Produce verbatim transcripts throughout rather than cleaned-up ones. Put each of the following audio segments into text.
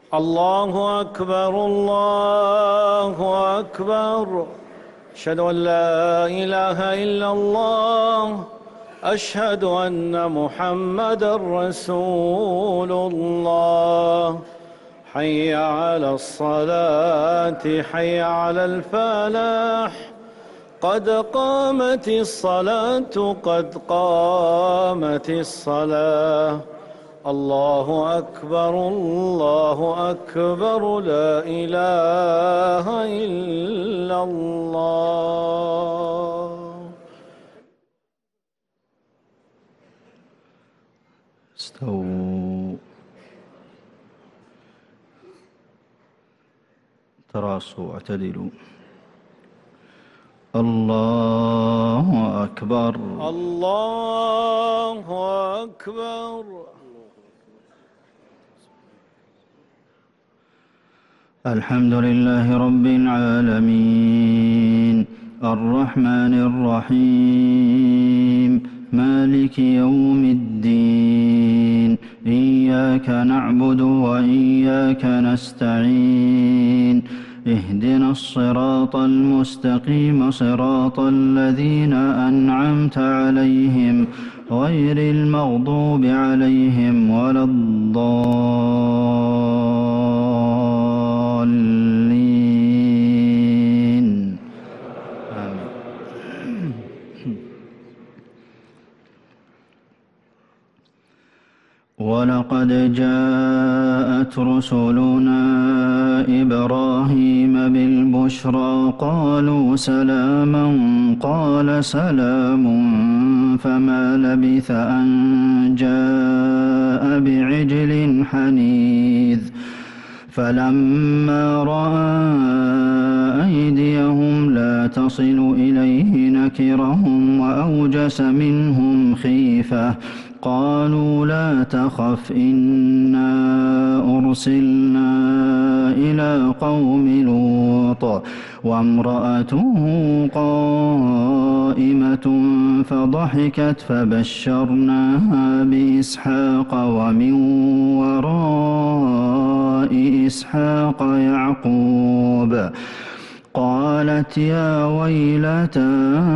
الله أكبر الله أكبر. أشهد أن لا إله إلا الله. أشهد أن محمدًا رسول الله. حي على الصلاة حي على الفلاح. قد قامت الصلاة قد قامت الصلاة. الله أكبر الله أكبر لا إله إلا الله. استووا، تراصوا، اعتدلوا. الله أكبر الله أكبر. الحمد لله رب العالمين الرحمن الرحيم مالك يوم الدين. إياك نعبد وإياك نستعين. اهدنا الصراط المستقيم صراط الذين أنعمت عليهم غير المغضوب عليهم ولا الضالين. آمين. ولقد جاءت رسلنا إبراهيم بالبشرى قالوا سلاما قال سلام فما لبث أن جاء بعجل حنيذ. فلما رأى أيديهم لا تصل إليه نكرهم وأوجس منهم خيفة. قالوا لا تخف إنا أرسلنا إلى قوم لوط وامرأته قائمة فضحكت فبشرناها بإسحاق ومن وراء إسحاق يعقوب. قالت يا ويلتى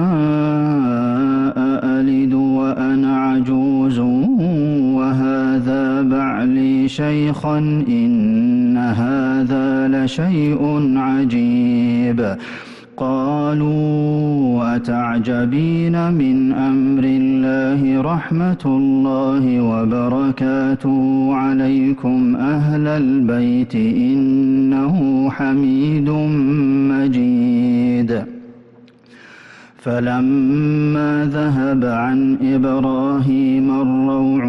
أألد وأنا عجوز وهذا بعلي شيخا إن هذا لشيء عجيب. قالوا أتعجبين من أمر الله رحمة الله وبركاته عليكم أهل البيت إنه حميد مجيد. فلما ذهب عن إبراهيم الروع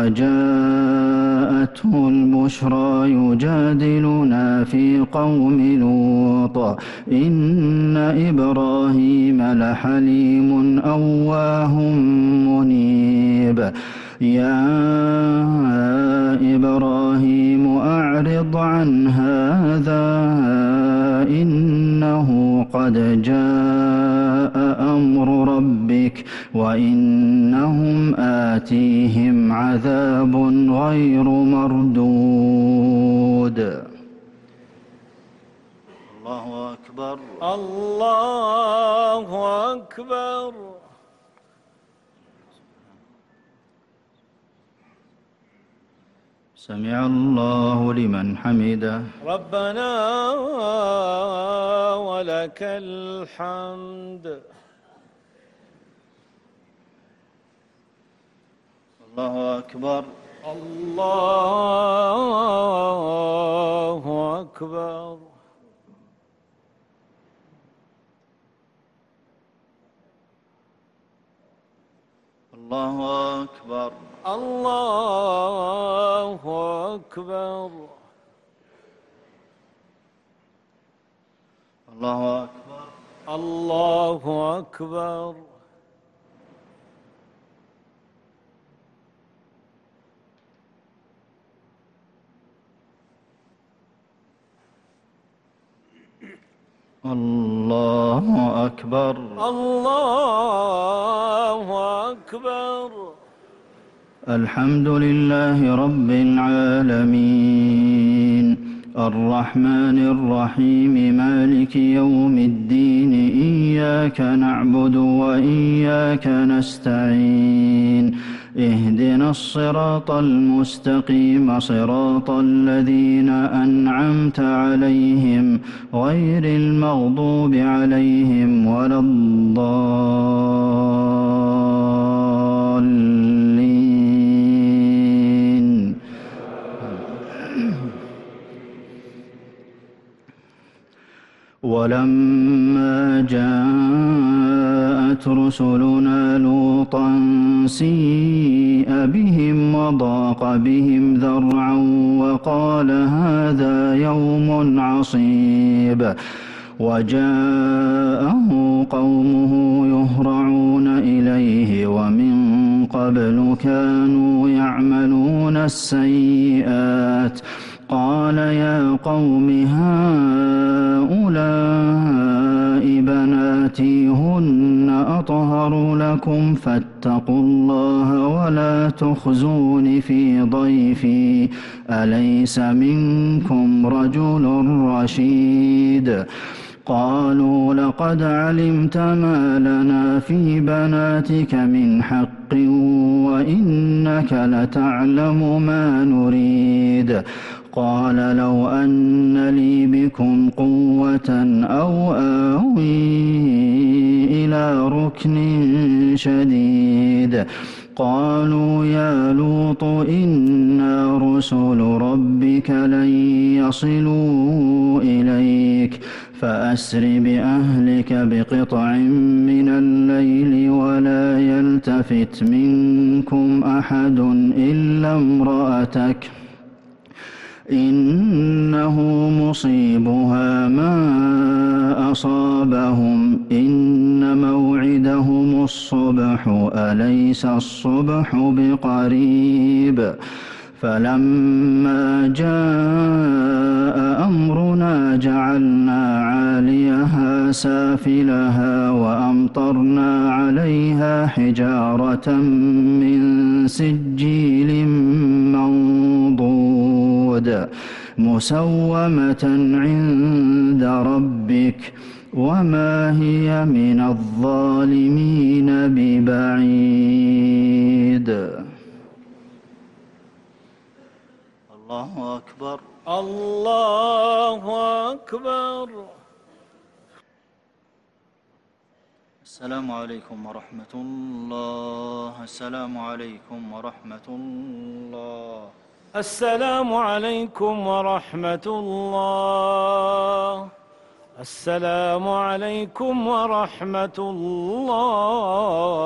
وجاءته البشرى يجادلنا في قوم لوط إن إبراهيم لحليم أواه منيب. يا إبراهيم أعرض عن هذا إنه قد جاء أمر ربك وإنهم آتيهم عذاب غير مردود. الله أكبر الله أكبر. سمع الله لمن حمده. ربنا ولك الحمد. الله أكبر الله أكبر. الله أكبر الله أكبر. الله أكبر الله أكبر. الله أكبر الله أكبر. الحمد لله رب العالمين الرحمن الرحيم مالك يوم الدين إياك نعبد وإياك نستعين اهدنا الصراط المستقيم صراط الذين أنعمت عليهم غير المغضوب عليهم ولا الضالين. ولما جاءت رسلنا لوطا سيء بهم وضاق بهم ذرعا وقال هذا يوم عصيب وجاءه قومه يهرعون إليه ومن قبل كانوا يعملون السيئات قال يا قوم هؤلاء بناتي هن أطهر لكم فاتقوا الله ولا تخزون في ضيفي أليس منكم رجل رشيد قالوا لقد علمت ما لنا في بناتك من حق وإنك لتعلم ما نريد قال لو أن لي بكم قوة أو آوي إلى ركن شديد قالوا يا لوط إنا رسل ربك لن يصلوا إليك فأسر بأهلك بقطع من الليل ولا يلتفت منكم أحد إلا امرأتك إنه مصيبها ما أصابهم إن موعدهم الصبح أليس الصبح بقريب فلما جاء أمرنا جعلنا عاليها سافلها وأمطرنا عليها حجارة من سجيل منضود مسومة عند ربك وما هي من الظالمين ببعيد. الله أكبر. الله أكبر. السلام عليكم ورحمة الله. السلام عليكم ورحمة الله. السلام عليكم ورحمة الله. السلام عليكم ورحمة الله.